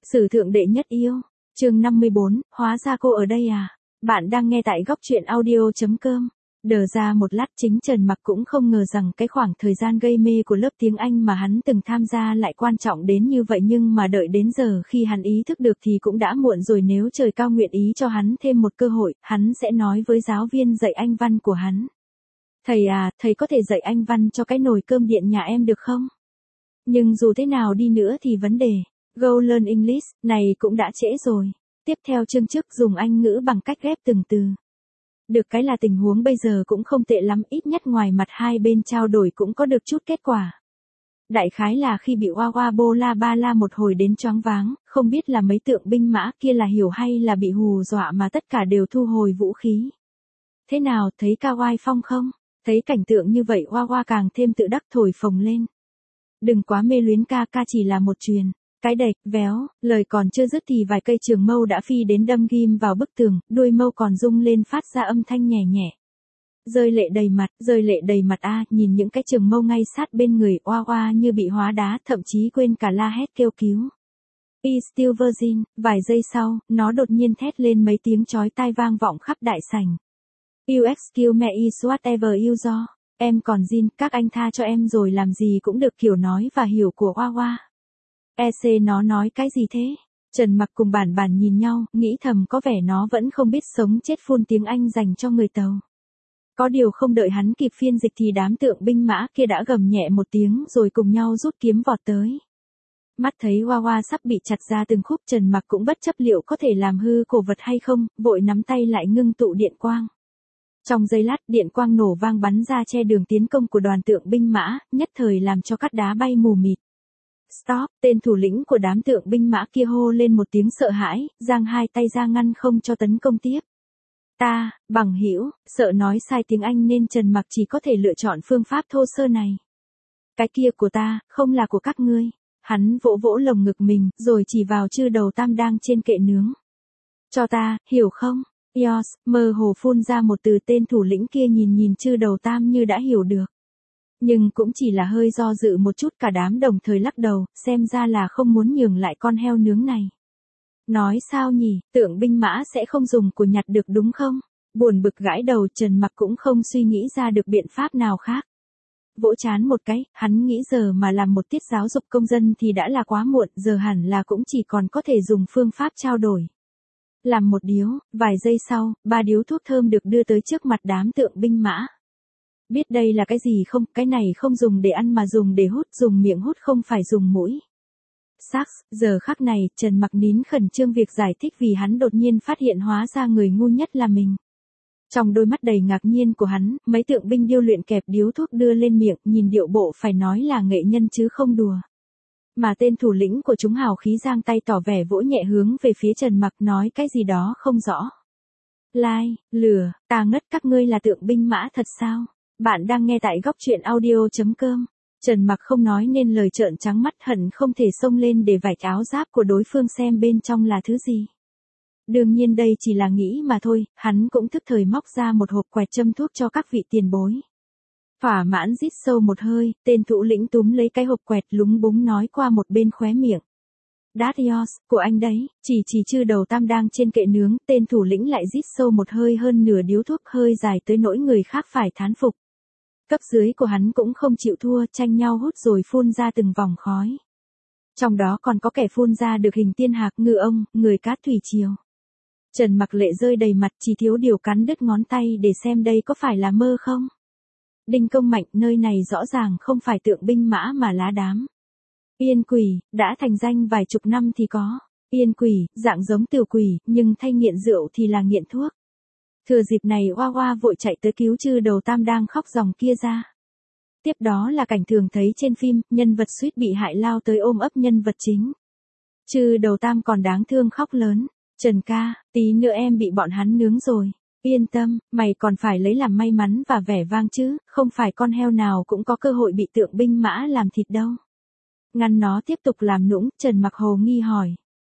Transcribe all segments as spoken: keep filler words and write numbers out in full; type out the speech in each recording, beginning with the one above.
Sử thượng đệ nhất yêu. Chương năm mươi bốn, hóa ra cô ở đây à? Bạn đang nghe tại góc truyện audio chấm com. Đờ ra một lát, chính Trần Mặc cũng không ngờ rằng cái khoảng thời gian gây mê của lớp tiếng Anh mà hắn từng tham gia lại quan trọng đến như vậy, nhưng mà đợi đến giờ khi hắn ý thức được thì cũng đã muộn rồi. Nếu trời cao nguyện ý cho hắn thêm một cơ hội, hắn sẽ nói với giáo viên dạy Anh văn của hắn. Thầy à, thầy có thể dạy Anh văn cho cái nồi cơm điện nhà em được không? Nhưng dù thế nào đi nữa thì vấn đề Go Learn English này cũng đã trễ rồi. Tiếp theo chương trước dùng Anh ngữ bằng cách ghép từng từ. Được cái là tình huống bây giờ cũng không tệ lắm, ít nhất ngoài mặt hai bên trao đổi cũng có được chút kết quả. Đại khái là khi bị oa oa bô la ba la một hồi đến choáng váng, không biết là mấy tượng binh mã kia là hiểu hay là bị hù dọa mà tất cả đều thu hồi vũ khí. Thế nào, thấy cao oai phong không? Thấy cảnh tượng như vậy oa oa càng thêm tự đắc thổi phồng lên. Đừng quá mê luyến, ca ca chỉ là một truyền. Cái đệch, véo, lời còn chưa dứt thì vài cây trường mâu đã phi đến đâm ghim vào bức tường, đuôi mâu còn rung lên phát ra âm thanh nhẹ nhẹ. Rơi lệ đầy mặt, rơi lệ đầy mặt a, nhìn những cái trường mâu ngay sát bên người, oa oa như bị hóa đá, thậm chí quên cả la hét kêu cứu. I still virgin, vài giây sau, nó đột nhiên thét lên mấy tiếng chói tai vang vọng khắp đại sảnh. You excuse me is whatever you do. Em còn zin, các anh tha cho em rồi, làm gì cũng được, kiểu nói và hiểu của oa oa. E xê nó nói cái gì thế? Trần Mặc cùng Bản Bản nhìn nhau, nghĩ thầm có vẻ nó vẫn không biết sống chết phun tiếng Anh dành cho người Tàu. Có điều không đợi hắn kịp phiên dịch thì đám tượng binh mã kia đã gầm nhẹ một tiếng rồi cùng nhau rút kiếm vọt tới. Mắt thấy Hoa Hoa sắp bị chặt ra từng khúc, Trần Mặc cũng bất chấp liệu có thể làm hư cổ vật hay không, vội nắm tay lại ngưng tụ điện quang. Trong giây lát, điện quang nổ vang bắn ra che đường tiến công của đoàn tượng binh mã, nhất thời làm cho cát đá bay mù mịt. Stop, tên thủ lĩnh của đám tượng binh mã kia hô lên một tiếng sợ hãi, giang hai tay ra ngăn không cho tấn công tiếp. Ta, bằng hữu, sợ nói sai tiếng Anh nên Trần Mặc chỉ có thể lựa chọn phương pháp thô sơ này. Cái kia của ta, không là của các ngươi. Hắn vỗ vỗ lồng ngực mình, rồi chỉ vào chư đầu tam đang trên kệ nướng. Cho ta, hiểu không? Yours, mơ hồ phun ra một từ, tên thủ lĩnh kia nhìn nhìn chư đầu tam như đã hiểu được. Nhưng cũng chỉ là hơi do dự một chút, cả đám đồng thời lắc đầu, xem ra là không muốn nhường lại con heo nướng này. Nói sao nhỉ, tượng binh mã sẽ không dùng của nhặt được đúng không? Buồn bực gãi đầu, Trần Mặc cũng không suy nghĩ ra được biện pháp nào khác. Vỗ chán một cái, hắn nghĩ giờ mà làm một tiết giáo dục công dân thì đã là quá muộn, giờ hẳn là cũng chỉ còn có thể dùng phương pháp trao đổi. Làm một điếu, vài giây sau, ba điếu thuốc thơm được đưa tới trước mặt đám tượng binh mã. Biết đây là cái gì không? Cái này không dùng để ăn mà dùng để hút, dùng miệng hút không phải dùng mũi. Sax, giờ khắc này, Trần Mặc nín khẩn trương việc giải thích vì hắn đột nhiên phát hiện hóa ra người ngu nhất là mình. Trong đôi mắt đầy ngạc nhiên của hắn, mấy tượng binh điêu luyện kẹp điếu thuốc đưa lên miệng, nhìn điệu bộ phải nói là nghệ nhân chứ không đùa. Mà tên thủ lĩnh của chúng hào khí giang tay tỏ vẻ vỗ nhẹ hướng về phía Trần Mặc, nói cái gì đó không rõ. Lai, lừa, ta ngất, các ngươi là tượng binh mã thật sao? Bạn đang nghe tại góc truyện audio chấm com. Trần Mặc không nói nên lời, trợn trắng mắt, hận không thể xông lên để vạch áo giáp của đối phương xem bên trong là thứ gì. Đương nhiên đây chỉ là nghĩ mà thôi, hắn cũng thức thời móc ra một hộp quẹt châm thuốc cho các vị tiền bối. Thỏa mãn rít sâu một hơi, tên thủ lĩnh túm lấy cái hộp quẹt lúng búng nói qua một bên khóe miệng. That's yours, của anh đấy, chỉ chỉ chư đầu tam đang trên kệ nướng, tên thủ lĩnh lại rít sâu một hơi, hơn nửa điếu thuốc hơi dài tới nỗi người khác phải thán phục. Cấp dưới của hắn cũng không chịu thua, tranh nhau hút rồi phun ra từng vòng khói. Trong đó còn có kẻ phun ra được hình tiên hạc, ngư ông, người cá thủy triều. Trần Mặc lệ rơi đầy mặt, chỉ thiếu điều cắn đứt ngón tay để xem đây có phải là mơ không. Đinh công mạnh, nơi này rõ ràng không phải tượng binh mã mà lá đám. Yên quỷ, đã thành danh vài chục năm thì có. Yên quỷ, dạng giống tiểu quỷ, nhưng thay nghiện rượu thì là nghiện thuốc. Thừa dịp này Hoa Hoa vội chạy tới cứu chư đầu tam đang khóc ròng kia ra. Tiếp đó là cảnh thường thấy trên phim, nhân vật suýt bị hại lao tới ôm ấp nhân vật chính. Chư đầu tam còn đáng thương khóc lớn. Trần ca, tí nữa em bị bọn hắn nướng rồi. Yên tâm, mày còn phải lấy làm may mắn và vẻ vang chứ, không phải con heo nào cũng có cơ hội bị tượng binh mã làm thịt đâu. Ngăn nó tiếp tục làm nũng, Trần Mặc hồ nghi hỏi.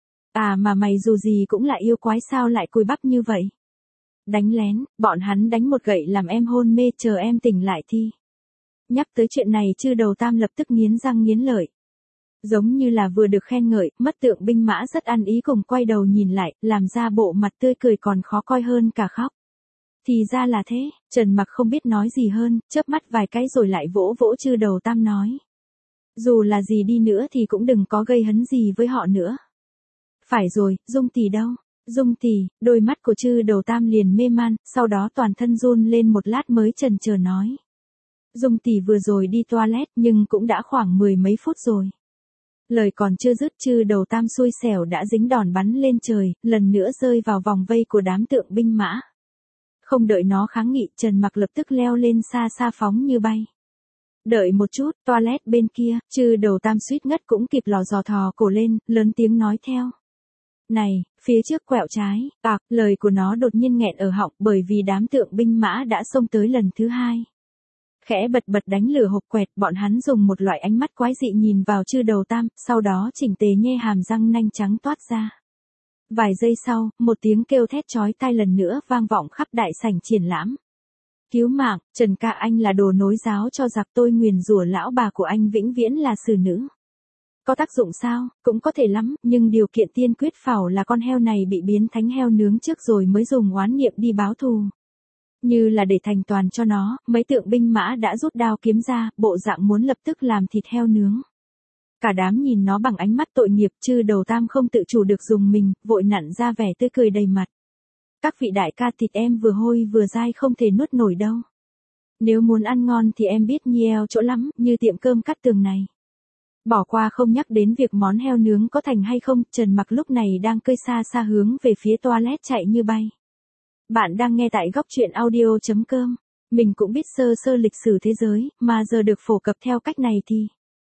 À mà mày dù gì cũng là yêu quái, sao lại cùi bắp như vậy? Đánh lén, bọn hắn đánh một gậy làm em hôn mê, chờ em tỉnh lại thì. Nhắc tới chuyện này chư đầu tam lập tức nghiến răng nghiến lợi. Giống như là vừa được khen ngợi, mất tượng binh mã rất ăn ý cùng quay đầu nhìn lại, làm ra bộ mặt tươi cười còn khó coi hơn cả khóc. Thì ra là thế, Trần Mặc không biết nói gì hơn, chớp mắt vài cái rồi lại vỗ vỗ Chư Đầu Tam nói. Dù là gì đi nữa thì cũng đừng có gây hấn gì với họ nữa. Phải rồi, Dung tỷ đâu? Dung tỷ, đôi mắt của Chư Đầu Tam liền mê man, sau đó toàn thân run lên một lát mới chần chờ nói. Dung tỷ vừa rồi đi toilet nhưng cũng đã khoảng mười mấy phút rồi. Lời còn chưa dứt Chư Đầu Tam xui xẻo đã dính đòn bắn lên trời, lần nữa rơi vào vòng vây của đám tượng binh mã. Không đợi nó kháng nghị, Trần Mặc lập tức leo lên xa xa phóng như bay. Đợi một chút, toilet bên kia, Chư Đầu Tam suýt ngất cũng kịp lò dò thò cổ lên, lớn tiếng nói theo. Này, phía trước quẹo trái, à, lời của nó đột nhiên nghẹn ở họng bởi vì đám tượng binh mã đã xông tới lần thứ hai. Khẽ bật bật đánh lửa hộp quẹt, bọn hắn dùng một loại ánh mắt quái dị nhìn vào Chư Đầu Tam, sau đó chỉnh tề nhe hàm răng nanh trắng toát ra. Vài giây sau, một tiếng kêu thét chói tai lần nữa vang vọng khắp đại sảnh triển lãm. Cứu mạng, Trần ca anh là đồ nối giáo cho giặc, tôi nguyền rủa lão bà của anh vĩnh viễn là xử nữ. Có tác dụng sao? Cũng có thể lắm, nhưng điều kiện tiên quyết phảo là con heo này bị biến thánh heo nướng trước rồi mới dùng oán niệm đi báo thù. Như là để thành toàn cho nó, mấy tượng binh mã đã rút đao kiếm ra, bộ dạng muốn lập tức làm thịt heo nướng. Cả đám nhìn nó bằng ánh mắt tội nghiệp, Chư Đầu Tam không tự chủ được dùng mình, vội nặn ra vẻ tươi cười đầy mặt. Các vị đại ca, thịt em vừa hôi vừa dai không thể nuốt nổi đâu. Nếu muốn ăn ngon thì em biết nhiều chỗ lắm, như tiệm cơm Cát Tường này. Bỏ qua không nhắc đến việc món heo nướng có thành hay không, Trần Mặc lúc này đang cơi xa xa hướng về phía toilet chạy như bay. Bạn đang nghe tại góc truyện audio chấm com. Mình cũng biết sơ sơ lịch sử thế giới, mà giờ được phổ cập theo cách này thì...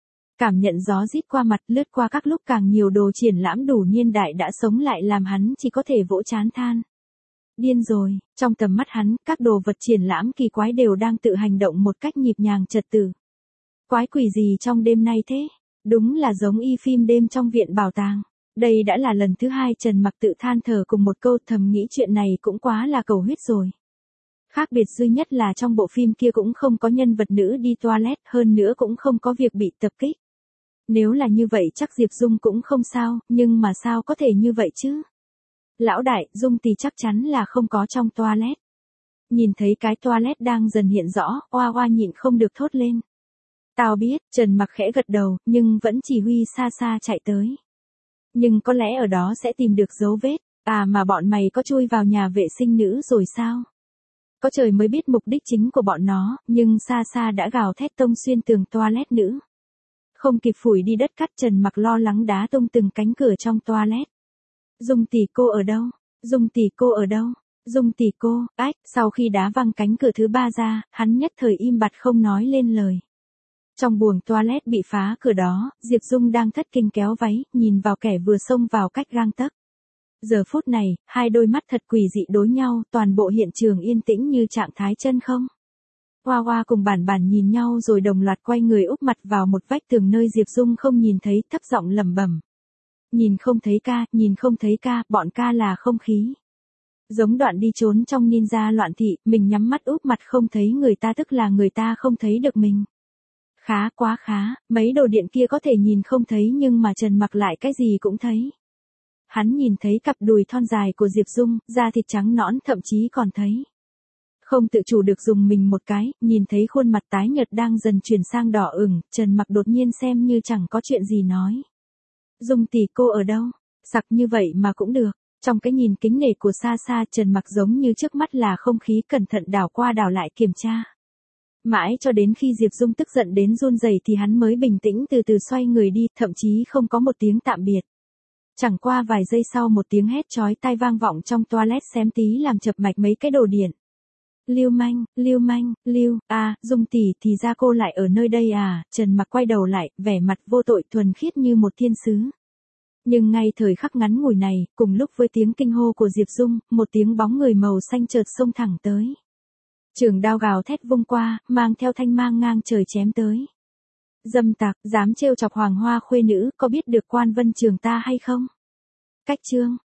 Cảm nhận gió rít qua mặt, lướt qua các lúc càng nhiều đồ triển lãm đủ niên đại đã sống lại làm hắn chỉ có thể vỗ trán than. Điên rồi, trong tầm mắt hắn, các đồ vật triển lãm kỳ quái đều đang tự hành động một cách nhịp nhàng trật tự. Quái quỷ gì trong đêm nay thế? Đúng là giống y phim đêm trong viện bảo tàng. Đây đã là lần thứ hai Trần Mặc tự than thở cùng một câu, thầm nghĩ chuyện này cũng quá là cầu huyết rồi. Khác biệt duy nhất là trong bộ phim kia cũng không có nhân vật nữ đi toilet, hơn nữa cũng không có việc bị tập kích. Nếu là như vậy chắc Diệp Dung cũng không sao, nhưng mà sao có thể như vậy chứ? Lão đại, Dung thì chắc chắn là không có trong toilet. Nhìn thấy cái toilet đang dần hiện rõ, oa oa nhịn không được thốt lên. Tao biết, Trần Mặc khẽ gật đầu, nhưng vẫn chỉ huy xa xa chạy tới. Nhưng có lẽ ở đó sẽ tìm được dấu vết, à mà bọn mày có chui vào nhà vệ sinh nữ rồi sao? Có trời mới biết mục đích chính của bọn nó, nhưng xa xa đã gào thét tông xuyên tường toilet nữ. Không kịp phủi đi đất cát, Trần Mặc lo lắng đá tung từng cánh cửa trong toilet. Dung tỷ cô ở đâu? Dung tỷ cô ở đâu? Dung tỷ cô, ách, sau khi đá văng cánh cửa thứ ba ra, hắn nhất thời im bặt không nói lên lời. Trong buồng toilet bị phá cửa đó, Diệp Dung đang thất kinh kéo váy, nhìn vào kẻ vừa xông vào cách gang tấc. Giờ phút này, hai đôi mắt thật quỷ dị đối nhau, toàn bộ hiện trường yên tĩnh như trạng thái chân không. Hoa Hoa cùng Bản Bản nhìn nhau rồi đồng loạt quay người úp mặt vào một vách tường nơi Diệp Dung không nhìn thấy, thấp giọng lẩm bẩm. Nhìn không thấy ca, nhìn không thấy ca, bọn ca là không khí. Giống đoạn đi trốn trong ninja loạn thị, mình nhắm mắt úp mặt không thấy người ta tức là người ta không thấy được mình. Khá quá khá, mấy đồ điện kia có thể nhìn không thấy nhưng mà Trần Mặc lại cái gì cũng thấy. Hắn nhìn thấy cặp đùi thon dài của Diệp Dung, da thịt trắng nõn, thậm chí còn thấy. Không tự chủ được dùng mình một cái, nhìn thấy khuôn mặt tái nhợt đang dần chuyển sang đỏ ửng, Trần Mặc đột nhiên xem như chẳng có chuyện gì nói. Dung tỷ cô ở đâu? Sặc như vậy mà cũng được. Trong cái nhìn kính nể của xa xa, Trần Mặc giống như trước mắt là không khí cẩn thận đảo qua đảo lại kiểm tra. Mãi cho đến khi Diệp Dung tức giận đến run rẩy thì hắn mới bình tĩnh từ từ xoay người đi, thậm chí không có một tiếng tạm biệt. Chẳng qua vài giây sau một tiếng hét chói tai vang vọng trong toilet xém tí làm chập mạch mấy cái đồ điện. Lưu manh, lưu manh, lưu, à, Dung tỷ thì ra cô lại ở nơi đây à, Trần Mặc quay đầu lại, vẻ mặt vô tội thuần khiết như một thiên sứ. Nhưng ngay thời khắc ngắn ngủi này, cùng lúc với tiếng kinh hô của Diệp Dung, một tiếng bóng người màu xanh chợt xông thẳng tới. Trường đao gào thét vung qua, mang theo thanh mang ngang trời chém tới. Dâm tặc, dám trêu chọc hoàng hoa khuê nữ, có biết được quan vân trường ta hay không? Cách chương,